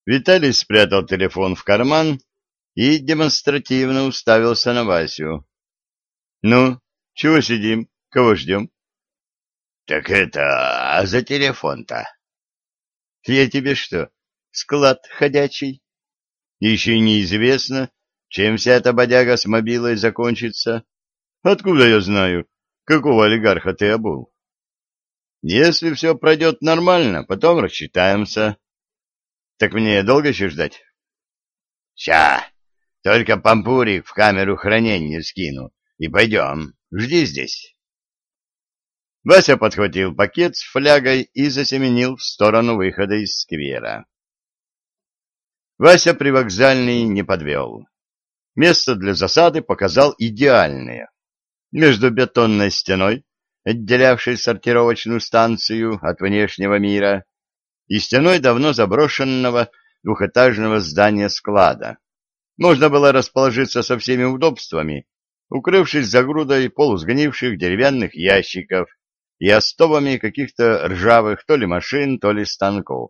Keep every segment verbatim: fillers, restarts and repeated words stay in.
Виталий спрятал телефон в карман и демонстративно уставился на Васю. — Ну, чего сидим? Кого ждем? — Так это, а за телефон-то? — Я тебе что, склад ходячий? Еще неизвестно, чем вся эта бодяга с мобилой закончится. Откуда я знаю, какого олигарха ты обул? Если все пройдет нормально, потом рассчитаемся. Так мне долго еще ждать? Ща, только пампурик в камеру хранения скину, и пойдем, жди здесь. Вася подхватил пакет с флягой и засеменил в сторону выхода из сквера. Вася привокзальный не подвел. Место для засады показал идеальное. Между бетонной стеной, отделявшей сортировочную станцию от внешнего мира, и стеной давно заброшенного двухэтажного здания склада. Можно было расположиться со всеми удобствами, укрывшись за грудой полусгнивших деревянных ящиков и остовами каких-то ржавых то ли машин, то ли станков.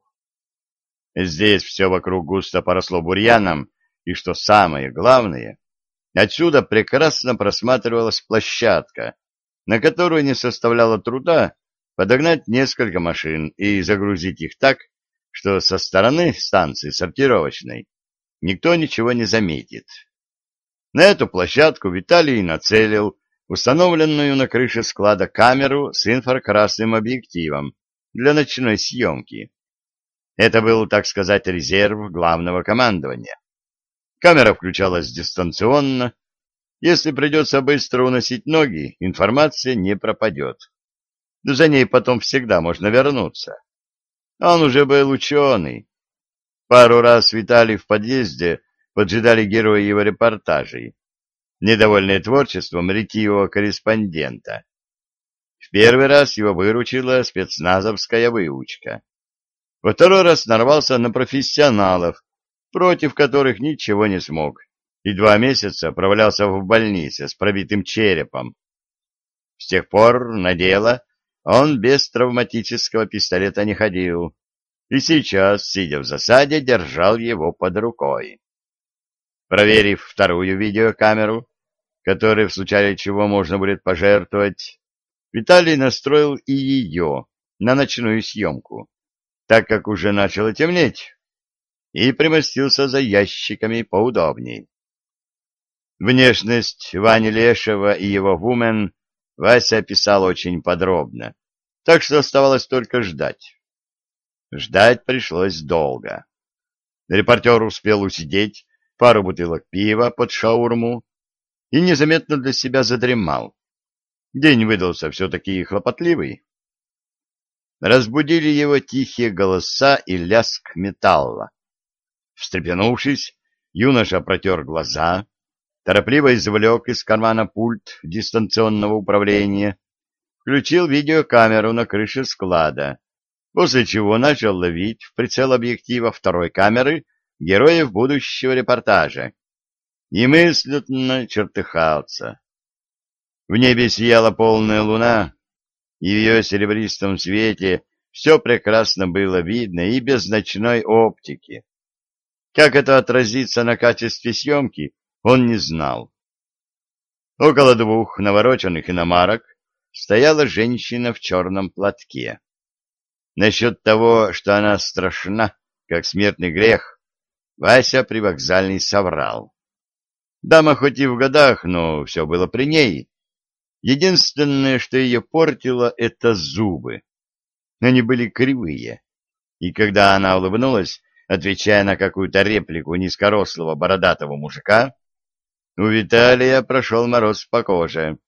Здесь все вокруг густо поросло бурьяном, и, что самое главное, отсюда прекрасно просматривалась площадка, на которую не составляло труда подогнать несколько машин и загрузить их так, что со стороны станции сортировочной никто ничего не заметит. На эту площадку Виталий нацелил установленную на крыше склада камеру с инфракрасным объективом для ночной съемки. Это был, так сказать, резерв главного командования. Камера включалась дистанционно. Если придется быстро уносить ноги, информация не пропадет. За ней потом всегда можно вернуться. Он уже был ученый. Пару раз Виталий в подъезде поджидали герои его репортажей, недовольные творчеством ретивого корреспондента. В первый раз его выручила спецназовская выучка. Во второй раз нарвался на профессионалов, против которых ничего не смог, и два месяца провалялся в больнице с пробитым черепом. С тех пор на дело он без травматического пистолета не ходил, и сейчас, сидя в засаде, держал его под рукой. Проверив вторую видеокамеру, которой в случае чего можно будет пожертвовать, Виталий настроил и ее на ночную съемку, так как уже начало темнеть, и примостился за ящиками поудобней. Внешность Вани Лешева и его вумен Вася описал очень подробно, так что оставалось только ждать. Ждать пришлось долго. Репортер успел усидеть пару бутылок пива под шаурму и незаметно для себя задремал. День выдался все-таки хлопотливый. Разбудили его тихие голоса и лязг металла. Встрепенувшись, юноша протер глаза, торопливо извлек из кармана пульт дистанционного управления, включил видеокамеру на крыше склада, после чего начал ловить в прицел объектива второй камеры героев будущего репортажа и мысленно чертыхался. В небе сияла полная луна, и в ее серебристом свете все прекрасно было видно и без ночной оптики. Как это отразится на качестве съемки, он не знал. Около двух навороченных иномарок стояла женщина в черном платке. Насчет того, что она страшна, как смертный грех, Вася привокзальный соврал. Дама хоть и в годах, но все было при ней. Единственное, что ее портило, — это зубы. Они были кривые, и когда она улыбнулась, отвечая на какую-то реплику низкорослого бородатого мужика, у Виталия прошел мороз по коже.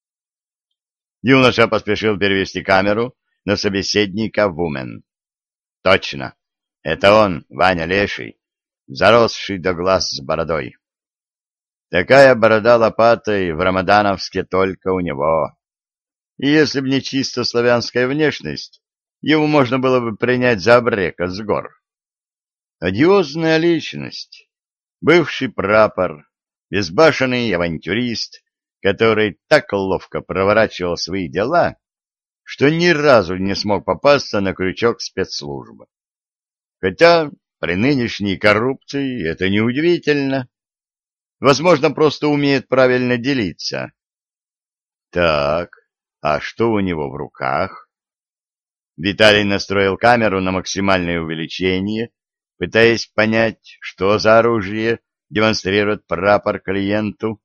Юноша поспешил перевести камеру на собеседника вумен. Точно, это он, Ваня Леший, заросший до глаз с бородой. Такая борода лопатой в рамадановске только у него. И если б не чисто славянская внешность, его можно было бы принять за обрека с гор. Одиозная личность, бывший прапор, безбашенный авантюрист, который так ловко проворачивал свои дела, что ни разу не смог попасться на крючок спецслужбы. Хотя при нынешней коррупции это неудивительно. Возможно, просто умеет правильно делиться. Так, а что у него в руках? Виталий настроил камеру на максимальное увеличение, пытаясь понять, что за оружие демонстрирует прапор клиенту.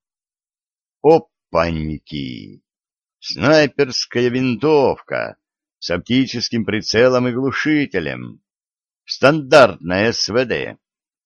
Опаньки! Снайперская винтовка с оптическим прицелом и глушителем. Стандартная СВД.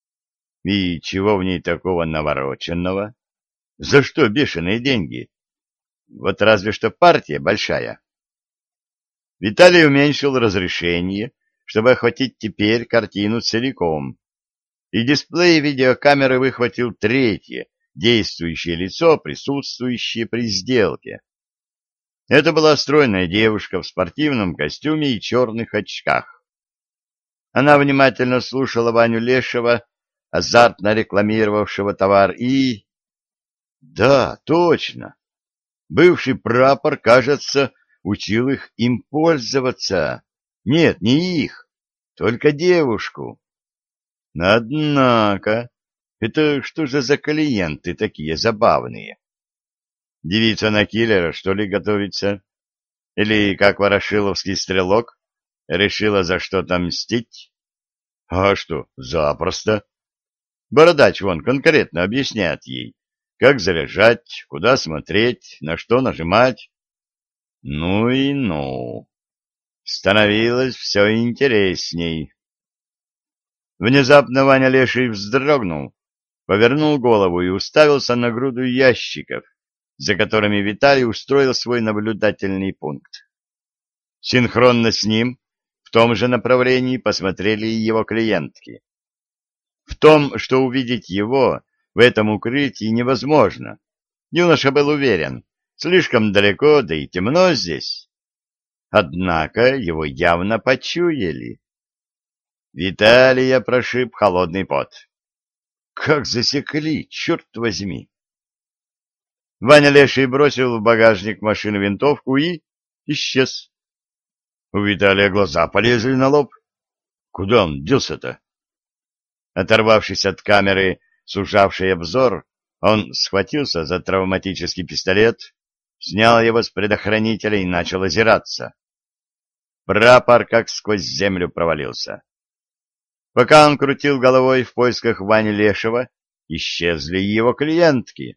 И чего в ней такого навороченного? За что бешеные деньги? Вот разве что партия большая. Виталий уменьшил разрешение, чтобы охватить теперь картину целиком, и дисплей видеокамеры выхватил третье, действующее лицо, присутствующее при сделке. Это была стройная девушка в спортивном костюме и черных очках. Она внимательно слушала Ваню Лешева, азартно рекламировавшего товар, и... Да, точно. Бывший прапор, кажется, учил их им пользоваться. Нет, не их, только девушку. Однако, это что же за клиенты такие забавные? Девица на киллера, что ли, готовится? Или, как ворошиловский стрелок, решила за что-то мстить? А что, запросто. Бородач вон конкретно объясняет ей, как заряжать, куда смотреть, на что нажимать. Ну и ну. Становилось все интересней. Внезапно Ваня Леший вздрогнул, повернул голову и уставился на груду ящиков, за которыми Виталий устроил свой наблюдательный пункт. Синхронно с ним в том же направлении посмотрели и его клиентки. В том, что увидеть его в этом укрытии невозможно, юноша был уверен, слишком далеко, да и темно здесь. Однако его явно почуяли. Виталия прошиб холодный пот. Как засекли, черт возьми! Ваня Леший бросил в багажник машины винтовку и исчез. У Виталия глаза полезли на лоб. Куда он делся-то? Оторвавшись от камеры, сужавшей обзор, он схватился за травматический пистолет, снял его с предохранителя и начал озираться. Прапор как сквозь землю провалился. Пока он крутил головой в поисках Вани Лешева, исчезли его клиентки.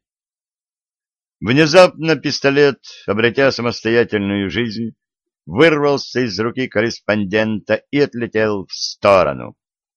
Внезапно пистолет, обретя самостоятельную жизнь, вырвался из руки корреспондента и отлетел в сторону.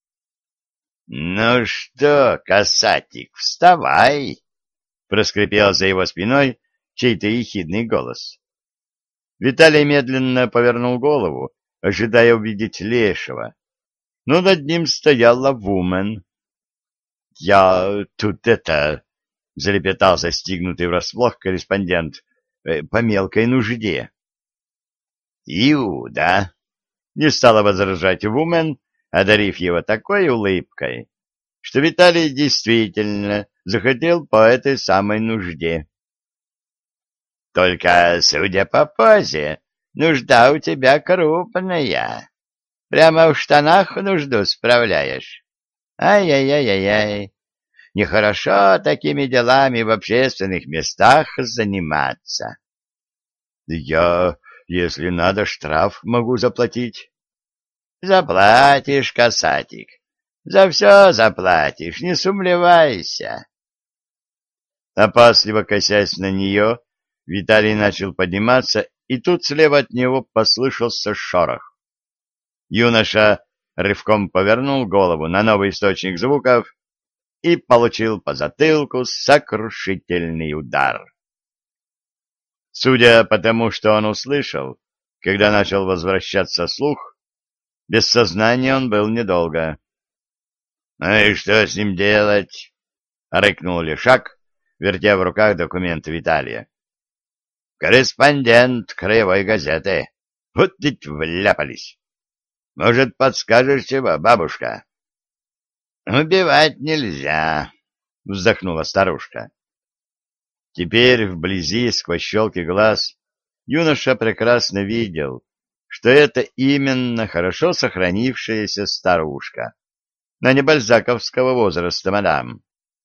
— Ну что, касатик, вставай! — проскрипел за его спиной чей-то ехидный голос. Виталий медленно повернул голову, ожидая увидеть Лешего, но над ним стояла Вумен. — Я тут это... — залепетал застигнутый врасплох корреспондент. э, — По мелкой нужде. — Иуда! — не стала возражать Вумен, одарив его такой улыбкой, что Виталий действительно захотел по этой самой нужде. — Только, судя по позе, нужда у тебя крупная. Прямо в штанах нужду справляешь. Ай-яй-яй-яй-яй. Нехорошо такими делами в общественных местах заниматься. — Я, если надо, штраф могу заплатить. — Заплатишь, касатик. За все заплатишь, не сумлевайся. Опасливо косясь на нее, Виталий начал подниматься, и тут слева от него послышался шорох. Юноша рывком повернул голову на новый источник звуков и получил по затылку сокрушительный удар. Судя по тому, что он услышал, когда начал возвращаться слух, без сознания он был недолго. — Ну и что с ним делать? — рыкнул Лешак, вертя в руках документы Виталия. — Корреспондент краевой газеты. Вот ведь вляпались. Может, подскажешь чего, бабушка? — Убивать нельзя, — вздохнула старушка. Теперь вблизи, сквозь щелки глаз, юноша прекрасно видел, что это именно хорошо сохранившаяся старушка. а не бальзаковского возраста, мадам.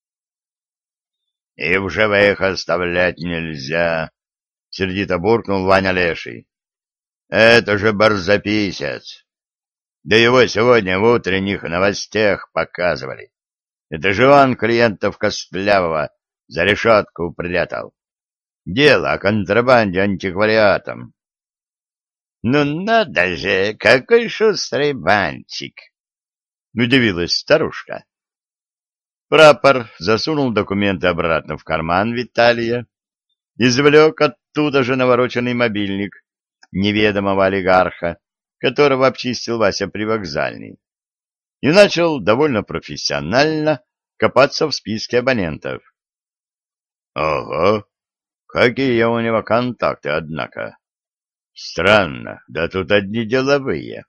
— И в живых оставлять нельзя, — сердито буркнул Ваня Леший. — Это же барзаписец. Да его сегодня в утренних новостях показывали. Это же он клиентов Костлявого за решетку прятал. Дело о контрабанде антиквариатом. — Ну надо же, какой шустрый банчик! — удивилась старушка. Прапор засунул документы обратно в карман Виталия, извлек оттуда же навороченный мобильник неведомого олигарха, которого обчистил Вася привокзальный, и начал довольно профессионально копаться в списке абонентов. Ого, какие у него контакты, однако. Странно, да тут одни деловые.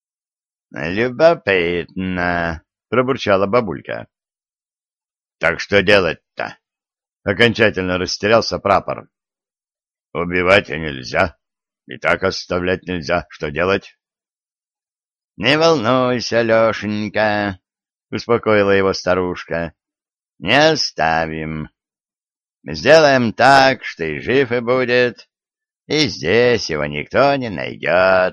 Любопытно, пробурчала бабулька. Так что делать-то? Окончательно растерялся прапор. Убивать нельзя, и так оставлять нельзя. Что делать? Не волнуйся, Лешенька, успокоила его старушка. Не оставим. Сделаем так, что и жив и будет, и здесь его никто не найдет.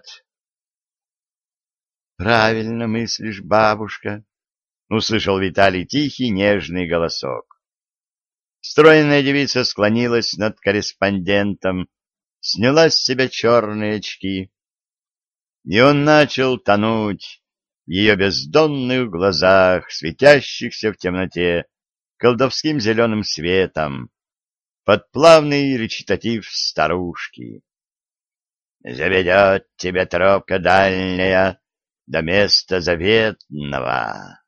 Правильно мыслишь, бабушка, услышал Виталий тихий, нежный голосок. Стройная девица склонилась над корреспондентом, сняла с себя черные очки, и он начал тонуть в ее бездонных глазах, светящихся в темноте колдовским зеленым светом, под плавный речитатив старушки. «Заведет тебя тропка дальняя до места заветного».